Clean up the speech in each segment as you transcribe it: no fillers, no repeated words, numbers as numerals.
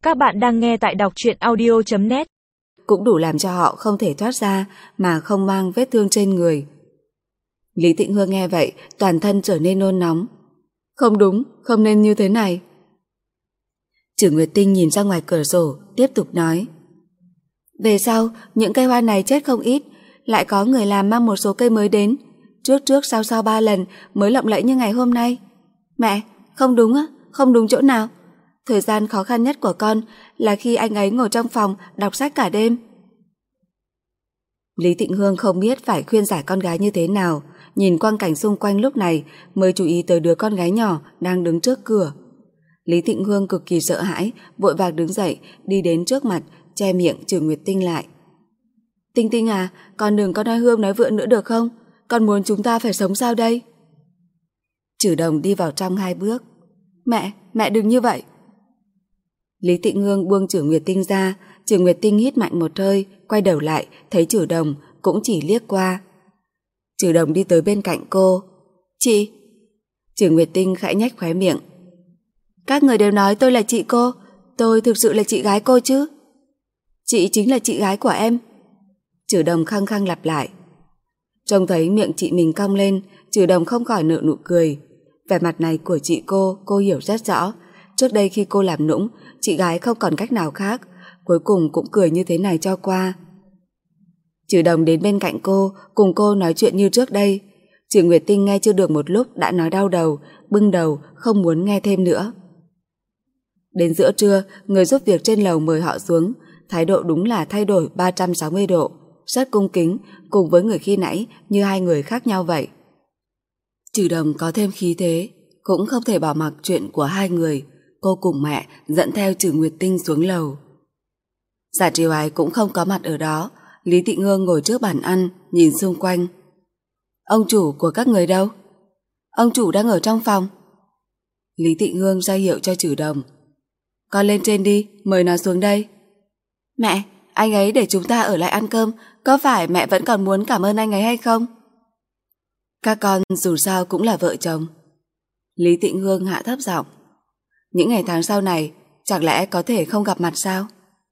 Các bạn đang nghe tại đọc truyện audio.net. Cũng đủ làm cho họ không thể thoát ra mà không mang vết thương trên người. Lý Tịnh Hương nghe vậy, toàn thân trở nên nôn nóng. Không đúng, không nên như thế này. Chử Nguyệt Tinh nhìn ra ngoài cửa sổ, tiếp tục nói. Về sau, những cây hoa này chết không ít, lại có người làm mang một số cây mới đến. Trước sau 3 lần mới lộng lẫy như ngày hôm nay. Mẹ, không đúng á, không đúng chỗ nào. Thời gian khó khăn nhất của con là khi anh ấy ngồi trong phòng đọc sách cả đêm. Lý Tịnh Hương không biết phải khuyên giải con gái như thế nào, nhìn quang cảnh xung quanh lúc này mới chú ý tới đứa con gái nhỏ đang đứng trước cửa. Lý Tịnh Hương cực kỳ sợ hãi, vội vàng đứng dậy, đi đến trước mặt, che miệng Chử Nguyệt Tinh lại. Tinh Tinh à, con đừng có nói hươm nói vượn nữa được không? Con muốn chúng ta phải sống sao đây? Chử Đồng đi vào trong 2 bước. Mẹ đừng như vậy. Lý Tịnh Hương buông Chử Nguyệt Tinh ra, Chử Nguyệt Tinh hít mạnh một hơi, quay đầu lại, thấy Chử Đồng, cũng chỉ liếc qua. Chử Đồng đi tới bên cạnh cô. Chị! Chử Nguyệt Tinh khẽ nhếch khóe miệng. Các người đều nói tôi là chị cô, tôi thực sự là chị gái cô chứ? Chị chính là chị gái của em. Chử Đồng khăng khăng lặp lại. Trông thấy miệng chị mình cong lên, Chử Đồng không khỏi nở nụ cười. Vẻ mặt này của chị cô hiểu rất rõ. Trước đây khi cô làm nũng, chị gái không còn cách nào khác, cuối cùng cũng cười như thế này cho qua. Chử Đồng đến bên cạnh cô, cùng cô nói chuyện như trước đây. Chử Nguyệt Tinh nghe chưa được một lúc đã nói đau đầu, bưng đầu, không muốn nghe thêm nữa. Đến giữa trưa, người giúp việc trên lầu mời họ xuống, thái độ đúng là thay đổi 360 độ, rất cung kính, cùng với người khi nãy như hai người khác nhau vậy. Chử Đồng có thêm khí thế, cũng không thể bỏ mặc chuyện của hai người. Cô cùng mẹ dẫn theo Chử Nguyệt Tinh xuống lầu. Giả Triều Ái cũng không có mặt ở đó. Lý Tịnh Hương ngồi trước bàn ăn, nhìn xung quanh. Ông chủ của các người đâu? Ông chủ đang ở trong phòng. Lý Tịnh Hương ra hiệu cho Chử Đồng. Con lên trên đi, mời nó xuống đây. Mẹ, anh ấy để chúng ta ở lại ăn cơm, có phải mẹ vẫn còn muốn cảm ơn anh ấy hay không? Các con dù sao cũng là vợ chồng. Lý Tịnh Hương hạ thấp giọng. Những ngày tháng sau này, chẳng lẽ có thể không gặp mặt sao?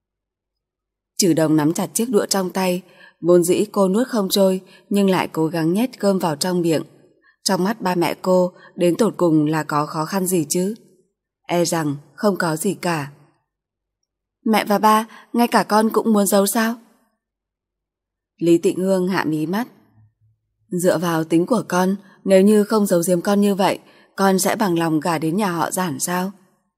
Chử Đồng nắm chặt chiếc đũa trong tay, vốn dĩ cô nuốt không trôi, nhưng lại cố gắng nhét cơm vào trong miệng. Trong mắt ba mẹ cô, đến tột cùng là có khó khăn gì chứ? E rằng không có gì cả. Mẹ và ba, ngay cả con cũng muốn giấu sao? Lý Tịnh Hương hạ mí mắt. Dựa vào tính của con, nếu như không giấu giếm con như vậy, con sẽ bằng lòng gả đến nhà họ Giản sao?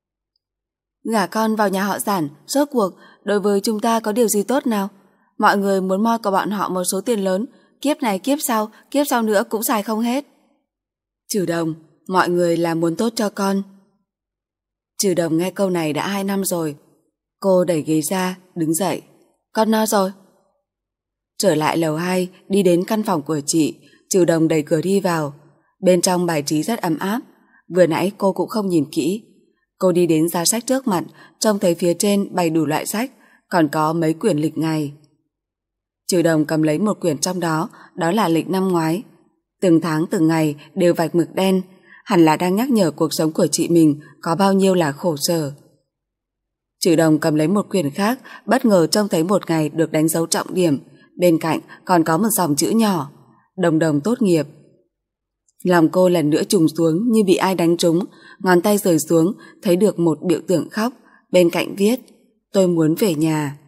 Gả con vào nhà họ Giản, rốt cuộc đối với chúng ta có điều gì tốt nào? Mọi người muốn moi của bọn họ một số tiền lớn, kiếp này kiếp sau nữa cũng xài không hết. Chử Đồng, mọi người là muốn tốt cho con. Chử Đồng nghe câu này đã 2 năm rồi. Cô đẩy ghế ra, đứng dậy. Con no rồi. Trở lại lầu 2, đi đến căn phòng của chị, Chử Đồng đẩy cửa đi vào. Bên trong bài trí rất ấm áp. Vừa nãy cô cũng không nhìn kỹ. Cô đi đến giá sách trước mặt, trông thấy phía trên bày đủ loại sách, còn có mấy quyển lịch ngày. Chử Đồng cầm lấy một quyển trong đó, đó là lịch năm ngoái. Từng tháng từng ngày đều vạch mực đen, hẳn là đang nhắc nhở cuộc sống của chị mình có bao nhiêu là khổ sở. Chử Đồng cầm lấy một quyển khác, bất ngờ trông thấy một ngày được đánh dấu trọng điểm, bên cạnh còn có một dòng chữ nhỏ, đồng đồng tốt nghiệp. Lòng cô lần nữa trùng xuống như bị ai đánh trúng, ngón tay rời xuống, thấy được một biểu tượng khóc, bên cạnh viết, tôi muốn về nhà.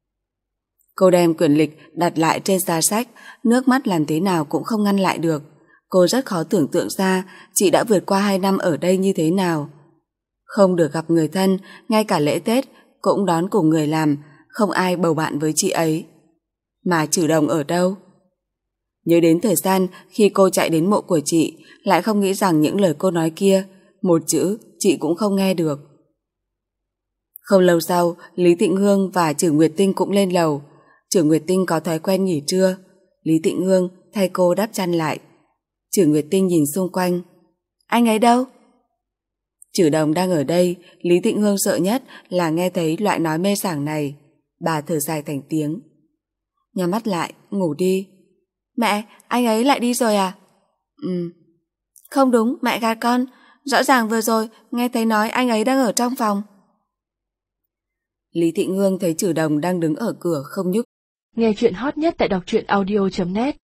Cô đem quyển lịch đặt lại trên giá sách, nước mắt làm thế nào cũng không ngăn lại được. Cô rất khó tưởng tượng ra chị đã vượt qua 2 năm ở đây như thế nào. Không được gặp người thân, ngay cả lễ Tết cũng đón cùng người làm, không ai bầu bạn với chị ấy. Mà Chử Đồng ở đâu? Nhớ đến thời gian khi cô chạy đến mộ của chị, lại không nghĩ rằng những lời cô nói kia, một chữ chị cũng không nghe được. Không lâu sau, Lý Tịnh Hương và Chử Nguyệt Tinh cũng lên lầu. Chử Nguyệt Tinh có thói quen nghỉ trưa, Lý Tịnh Hương thay cô đắp chăn lại. Chử Nguyệt Tinh nhìn xung quanh. Anh ấy đâu? Chử Đồng đang ở đây. Lý Tịnh Hương sợ nhất là nghe thấy loại nói mê sảng này. Bà thở dài thành tiếng. Nhắm mắt lại, ngủ đi. Mẹ, anh ấy lại đi rồi à? Không đúng, mẹ gạt con. Rõ ràng vừa rồi nghe thấy nói anh ấy đang ở trong phòng. Lý Thị Ngương thấy Trử Đồng đang đứng ở cửa không nhúc. Nghe chuyện hot nhất tại đọc truyện audio.net